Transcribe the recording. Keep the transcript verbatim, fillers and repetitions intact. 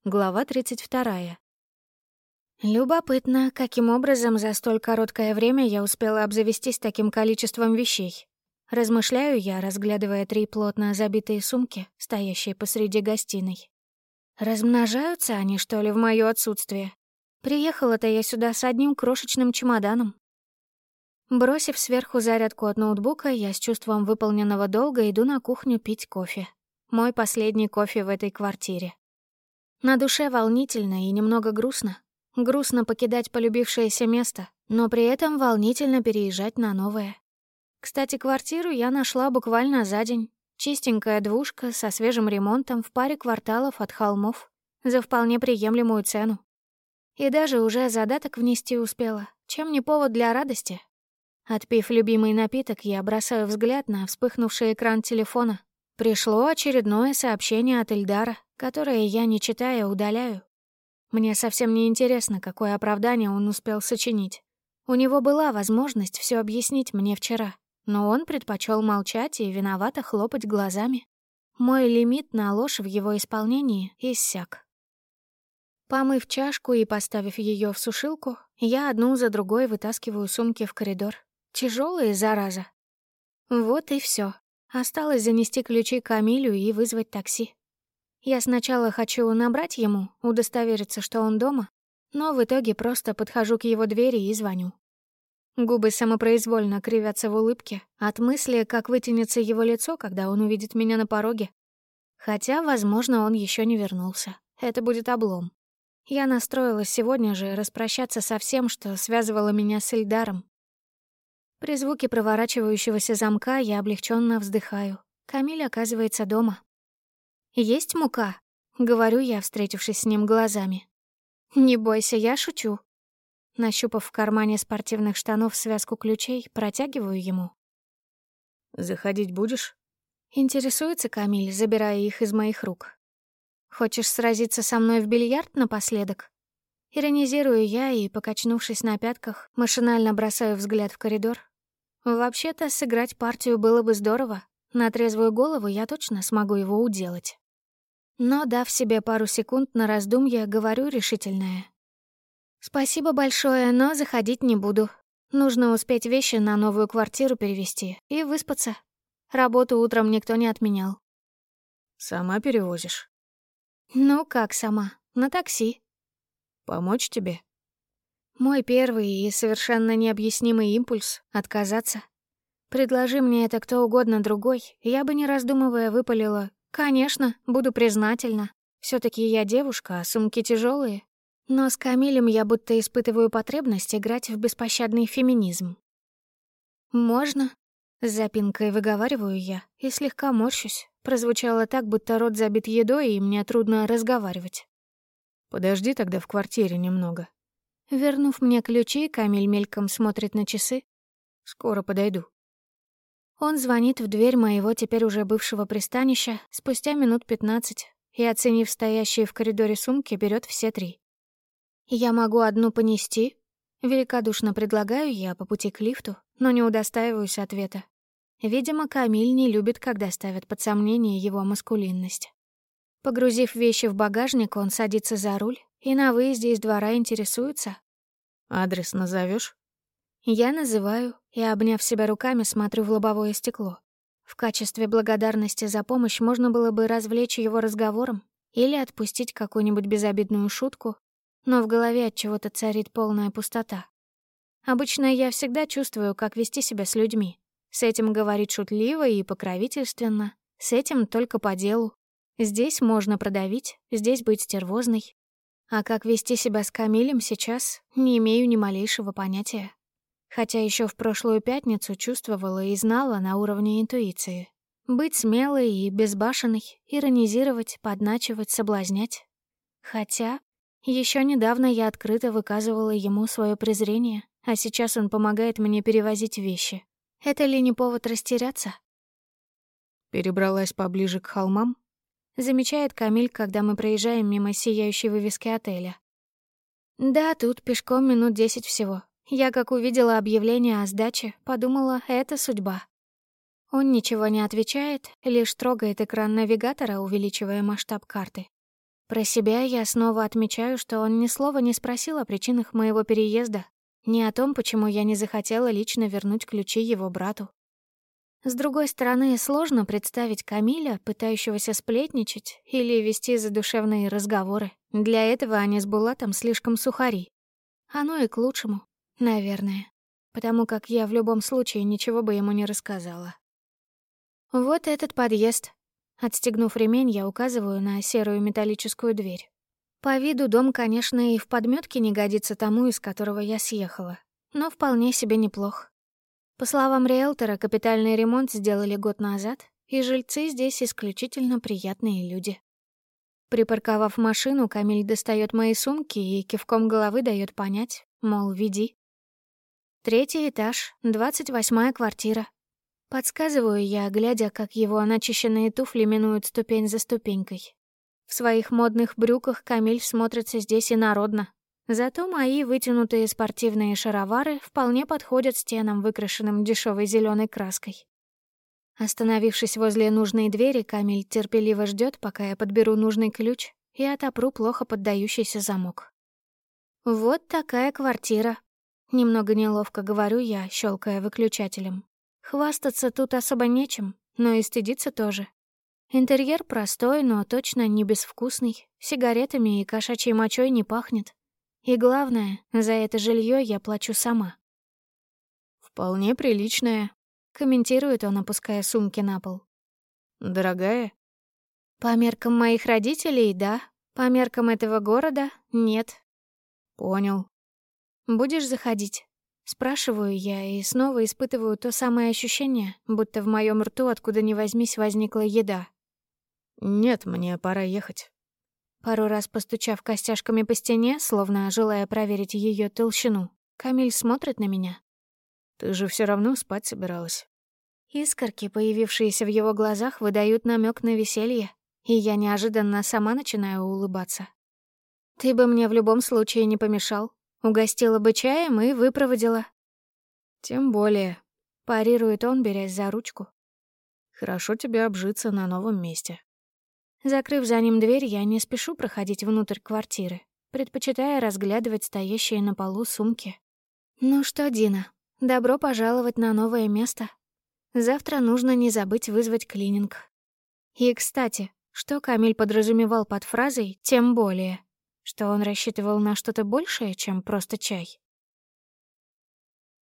Глава тридцать вторая. Любопытно, каким образом за столь короткое время я успела обзавестись таким количеством вещей. Размышляю я, разглядывая три плотно забитые сумки, стоящие посреди гостиной. Размножаются они, что ли, в моё отсутствие? Приехала-то я сюда с одним крошечным чемоданом. Бросив сверху зарядку от ноутбука, я с чувством выполненного долга иду на кухню пить кофе. Мой последний кофе в этой квартире. На душе волнительно и немного грустно. Грустно покидать полюбившееся место, но при этом волнительно переезжать на новое. Кстати, квартиру я нашла буквально за день. Чистенькая двушка со свежим ремонтом в паре кварталов от холмов за вполне приемлемую цену. И даже уже задаток внести успела, чем не повод для радости. Отпив любимый напиток, я бросаю взгляд на вспыхнувший экран телефона. Пришло очередное сообщение от Ильдара, которое я, не читая, удаляю. Мне совсем не интересно, какое оправдание он успел сочинить. У него была возможность все объяснить мне вчера, но он предпочел молчать и виновато хлопать глазами. Мой лимит на ложь в его исполнении иссяк. Помыв чашку и поставив ее в сушилку, я одну за другой вытаскиваю сумки в коридор. Тяжелые, зараза. Вот и все. Осталось занести ключи Камилю и вызвать такси. Я сначала хочу набрать ему, удостовериться, что он дома, но в итоге просто подхожу к его двери и звоню. Губы самопроизвольно кривятся в улыбке от мысли, как вытянется его лицо, когда он увидит меня на пороге. Хотя, возможно, он еще не вернулся. Это будет облом. Я настроилась сегодня же распрощаться со всем, что связывало меня с Ильдаром. При звуке проворачивающегося замка я облегченно вздыхаю. Камиль оказывается дома. «Есть мука?» — говорю я, встретившись с ним глазами. «Не бойся, я шучу». Нащупав в кармане спортивных штанов связку ключей, протягиваю ему. «Заходить будешь?» Интересуется Камиль, забирая их из моих рук. «Хочешь сразиться со мной в бильярд напоследок?» Иронизирую я и, покачнувшись на пятках, машинально бросаю взгляд в коридор. Вообще-то, сыграть партию было бы здорово. На трезвую голову я точно смогу его уделать. Но, дав себе пару секунд на раздумье, говорю решительное. «Спасибо большое, но заходить не буду. Нужно успеть вещи на новую квартиру перевезти и выспаться. Работу утром никто не отменял». «Сама перевозишь?» «Ну, как сама? На такси». «Помочь тебе?» Мой первый и совершенно необъяснимый импульс — отказаться. Предложи мне это кто угодно другой, я бы, не раздумывая, выпалила: «Конечно, буду признательна. Все-таки я девушка, а сумки тяжелые». Но с Камилем я будто испытываю потребность играть в беспощадный феминизм. «Можно?» — с запинкой выговариваю я и слегка морщусь. Прозвучало так, будто рот забит едой, и мне трудно разговаривать. «Подожди тогда в квартире немного». Вернув мне ключи, Камиль мельком смотрит на часы. «Скоро подойду». Он звонит в дверь моего теперь уже бывшего пристанища спустя минут пятнадцать и, оценив стоящие в коридоре сумки, берет все три. «Я могу одну понести?» Великодушно предлагаю я по пути к лифту, но не удостаиваюсь ответа. Видимо, Камиль не любит, когда ставят под сомнение его маскулинность. Погрузив вещи в багажник, он садится за руль и на выезде из двора интересуется. «Адрес назовешь? Я называю и, обняв себя руками, смотрю в лобовое стекло. В качестве благодарности за помощь можно было бы развлечь его разговором или отпустить какую-нибудь безобидную шутку, но в голове от чего-то царит полная пустота. Обычно я всегда чувствую, как вести себя с людьми. С этим говорить шутливо и покровительственно, с этим только по делу. Здесь можно продавить, здесь быть стервозной. А как вести себя с Камилем сейчас, не имею ни малейшего понятия. Хотя еще в прошлую пятницу чувствовала и знала на уровне интуиции. Быть смелой и безбашенной, иронизировать, подначивать, соблазнять. Хотя еще недавно я открыто выказывала ему свое презрение, а сейчас он помогает мне перевозить вещи. Это ли не повод растеряться? «Перебралась поближе к холмам?» Замечает Камиль, когда мы проезжаем мимо сияющей вывески отеля. Да, тут пешком минут десять всего. Я, как увидела объявление о сдаче, подумала, это судьба. Он ничего не отвечает, лишь трогает экран навигатора, увеличивая масштаб карты. Про себя я снова отмечаю, что он ни слова не спросил о причинах моего переезда, ни о том, почему я не захотела лично вернуть ключи его брату. С другой стороны, сложно представить Камиля, пытающегося сплетничать или вести задушевные разговоры. Для этого они с Булатом слишком сухари. Оно и к лучшему, наверное, потому как я в любом случае ничего бы ему не рассказала. Вот этот подъезд. Отстегнув ремень, я указываю на серую металлическую дверь. По виду дом, конечно, и в подметке не годится тому, из которого я съехала, но вполне себе неплох. По словам риэлтора, капитальный ремонт сделали год назад, и жильцы здесь исключительно приятные люди. Припарковав машину, Камиль достает мои сумки и кивком головы дает понять, мол, веди. Третий этаж, двадцать восьмая квартира. Подсказываю я, глядя, как его начищенные туфли минуют ступень за ступенькой. В своих модных брюках Камиль смотрится здесь инородно. Зато мои вытянутые спортивные шаровары вполне подходят стенам, выкрашенным дешевой зеленой краской. Остановившись возле нужной двери, Камиль терпеливо ждет, пока я подберу нужный ключ и отопру плохо поддающийся замок. Вот такая квартира. Немного неловко говорю я, щелкая выключателем. Хвастаться тут особо нечем, но и стыдиться тоже. Интерьер простой, но точно не безвкусный, сигаретами и кошачьей мочой не пахнет. И главное, за это жилье я плачу сама. «Вполне приличная», — комментирует он, опуская сумки на пол. «Дорогая?» «По меркам моих родителей — да, по меркам этого города — нет». «Понял». «Будешь заходить?» Спрашиваю я и снова испытываю то самое ощущение, будто в моем рту откуда ни возьмись возникла еда. «Нет, мне пора ехать». Пару раз постучав костяшками по стене, словно желая проверить ее толщину, Камиль смотрит на меня. «Ты же все равно спать собиралась». Искорки, появившиеся в его глазах, выдают намек на веселье, и я неожиданно сама начинаю улыбаться. «Ты бы мне в любом случае не помешал. Угостила бы чаем и выпроводила». «Тем более», — парирует он, берясь за ручку. «Хорошо тебе обжиться на новом месте». Закрыв за ним дверь, я не спешу проходить внутрь квартиры, предпочитая разглядывать стоящие на полу сумки. «Ну что, Дина, добро пожаловать на новое место. Завтра нужно не забыть вызвать клининг». И, кстати, что Камиль подразумевал под фразой «тем более», что он рассчитывал на что-то большее, чем просто чай?